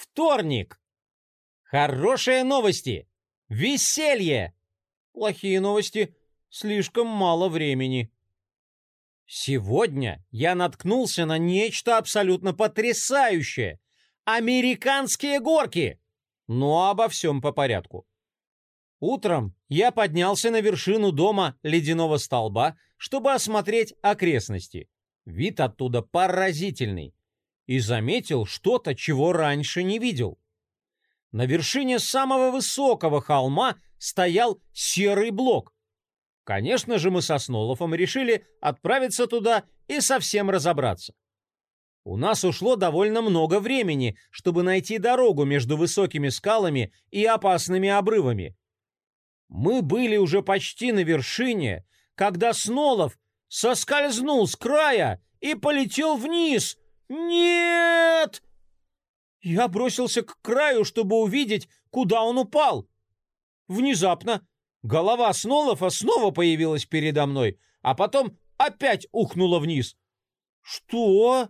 Вторник. Хорошие новости. Веселье. Плохие новости. Слишком мало времени. Сегодня я наткнулся на нечто абсолютно потрясающее. Американские горки. Но обо всем по порядку. Утром я поднялся на вершину дома Ледяного столба, чтобы осмотреть окрестности. Вид оттуда поразительный. И заметил что-то, чего раньше не видел. На вершине самого высокого холма стоял серый блок. Конечно же, мы со Снолофом решили отправиться туда и совсем разобраться. У нас ушло довольно много времени, чтобы найти дорогу между высокими скалами и опасными обрывами. Мы были уже почти на вершине, когда Снолоф соскользнул с края и полетел вниз. «Нет!» Я бросился к краю, чтобы увидеть, куда он упал. Внезапно голова Снолофа снова появилась передо мной, а потом опять ухнула вниз. «Что?»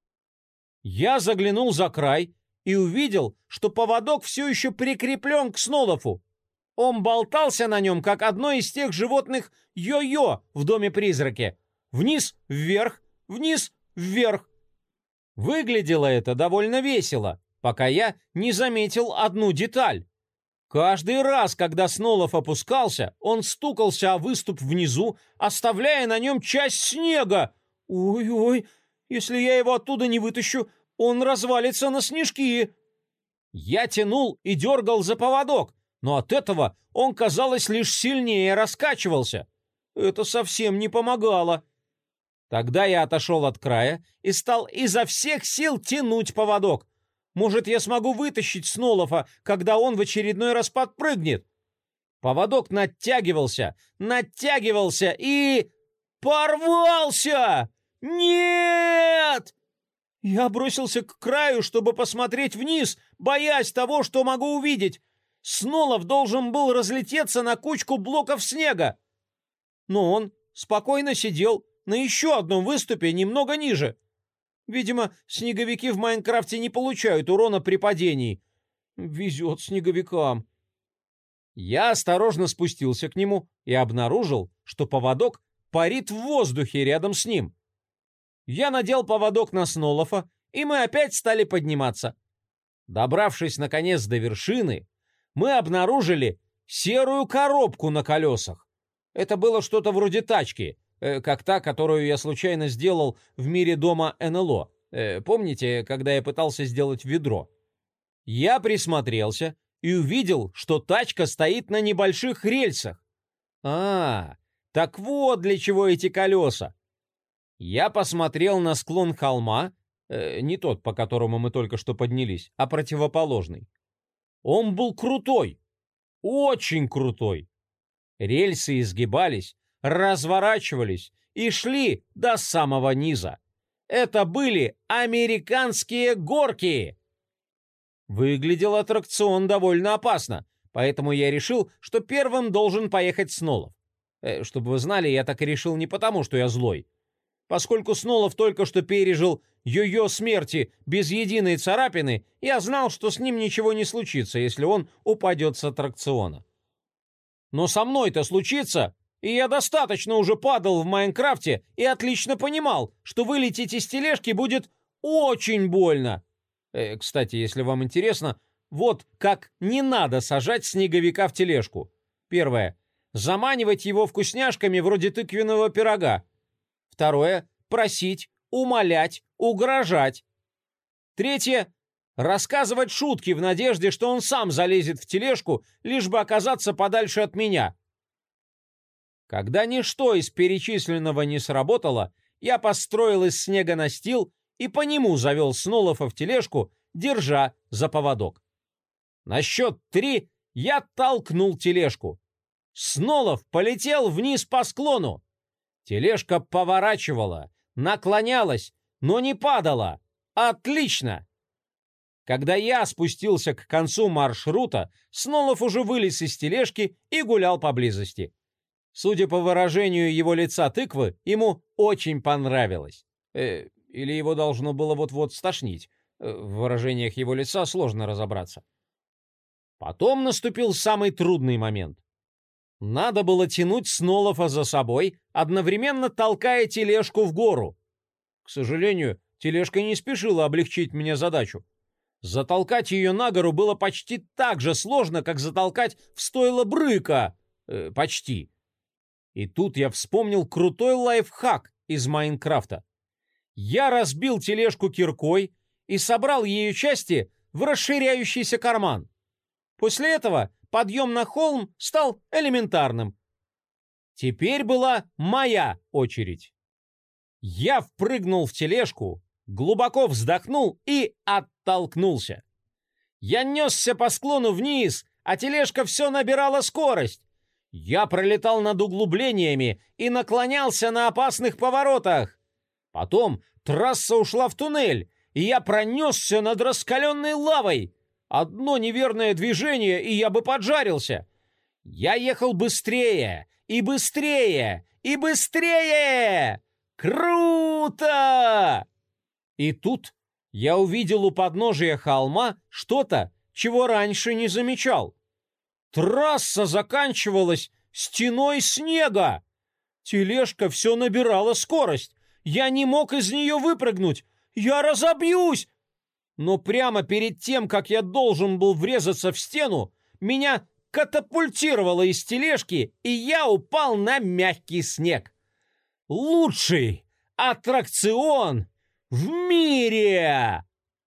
Я заглянул за край и увидел, что поводок все еще прикреплен к Снолофу. Он болтался на нем, как одно из тех животных йо-йо в доме-призраке. Вниз-вверх, вниз-вверх. Выглядело это довольно весело, пока я не заметил одну деталь. Каждый раз, когда Снолоф опускался, он стукался о выступ внизу, оставляя на нем часть снега. Ой-ой, если я его оттуда не вытащу, он развалится на снежки. Я тянул и дергал за поводок, но от этого он, казалось, лишь сильнее раскачивался. Это совсем не помогало. Тогда я отошел от края и стал изо всех сил тянуть поводок. Может, я смогу вытащить Снолофа, когда он в очередной раз подпрыгнет. Поводок натягивался и... порвался! Нет! Я бросился к краю, чтобы посмотреть вниз, боясь того, что могу увидеть. Снолоф должен был разлететься на кучку блоков снега. Но он спокойно сидел на еще одном выступе немного ниже. Видимо, снеговики в Майнкрафте не получают урона при падении. Везет снеговикам. Я осторожно спустился к нему и обнаружил, что поводок парит в воздухе рядом с ним. Я надел поводок на Снолофа, и мы опять стали подниматься. Добравшись, наконец, до вершины, мы обнаружили серую коробку на колесах. Это было что-то вроде тачки, как та, которую я случайно сделал в мире дома НЛО. Помните, когда я пытался сделать ведро? Я присмотрелся и увидел, что тачка стоит на небольших рельсах. Так вот для чего эти колеса. Я посмотрел на склон холма, не тот, по которому мы только что поднялись, а противоположный. Он был крутой, очень крутой. Рельсы изгибались, разворачивались и шли до самого низа. Это были американские горки. Выглядел аттракцион довольно опасно, поэтому я решил, что первым должен поехать Снолоф. Чтобы вы знали, я так и решил не потому, что я злой. Поскольку Снолоф только что пережил йо-йо смерти без единой царапины, я знал, что с ним ничего не случится, если он упадет с аттракциона. Но со мной-то случится, и я достаточно уже падал в Майнкрафте и отлично понимал, что вылететь из тележки будет очень больно. Кстати, если вам интересно, вот как не надо сажать снеговика в тележку. Первое. Заманивать его вкусняшками вроде тыквенного пирога. Второе. Просить, умолять, угрожать. Третье. Рассказывать шутки в надежде, что он сам залезет в тележку, лишь бы оказаться подальше от меня. Когда ничто из перечисленного не сработало, я построил из снега настил и по нему завел Снолофа в тележку, держа за поводок. На счет 3 я толкнул тележку. Снолоф полетел вниз по склону. Тележка поворачивала, наклонялась, но не падала. Отлично! Когда я спустился к концу маршрута, Снолоф уже вылез из тележки и гулял поблизости. Судя по выражению его лица тыквы, ему очень понравилось. Или его должно было вот-вот стошнить. В выражениях его лица сложно разобраться. Потом наступил самый трудный момент. Надо было тянуть Снолофа за собой, одновременно толкая тележку в гору. К сожалению, тележка не спешила облегчить мне задачу. Затолкать ее на гору было почти так же сложно, как затолкать в стойло брыка. Почти. И тут я вспомнил крутой лайфхак из Майнкрафта. Я разбил тележку киркой и собрал ее части в расширяющийся карман. После этого подъем на холм стал элементарным. Теперь была моя очередь. Я впрыгнул в тележку, глубоко вздохнул и оттолкнулся. Я несся по склону вниз, а тележка все набирала скорость. Я пролетал над углублениями и наклонялся на опасных поворотах. Потом трасса ушла в туннель, и я пронесся над раскаленной лавой. Одно неверное движение, и я бы поджарился. Я ехал быстрее, и быстрее, и быстрее! Круто! И тут я увидел у подножия холма что-то, чего раньше не замечал. Трасса заканчивалась стеной снега. Тележка все набирала скорость. Я не мог из нее выпрыгнуть. Я разобьюсь! Но прямо перед тем, как я должен был врезаться в стену, меня катапультировало из тележки, и я упал на мягкий снег. Лучший аттракцион в мире!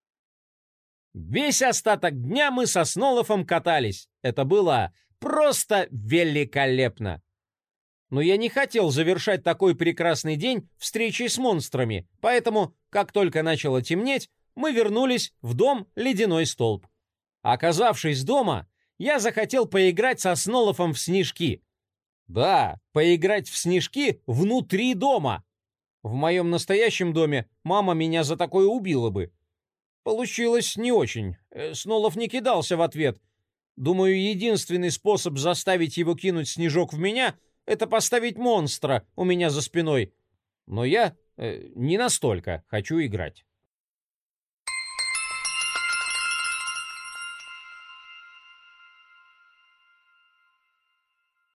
Весь остаток дня мы со Снолофом катались. Это было просто великолепно. Но я не хотел завершать такой прекрасный день встречей с монстрами, поэтому, как только начало темнеть, мы вернулись в дом «Ледяной столб». Оказавшись дома, я захотел поиграть со Снолофом в снежки. Да, поиграть в снежки внутри дома. В моем настоящем доме мама меня за такое убила бы. Получилось не очень. Снолоф не кидался в ответ. Думаю, единственный способ заставить его кинуть снежок в меня — это поставить монстра у меня за спиной. Но я не настолько хочу играть.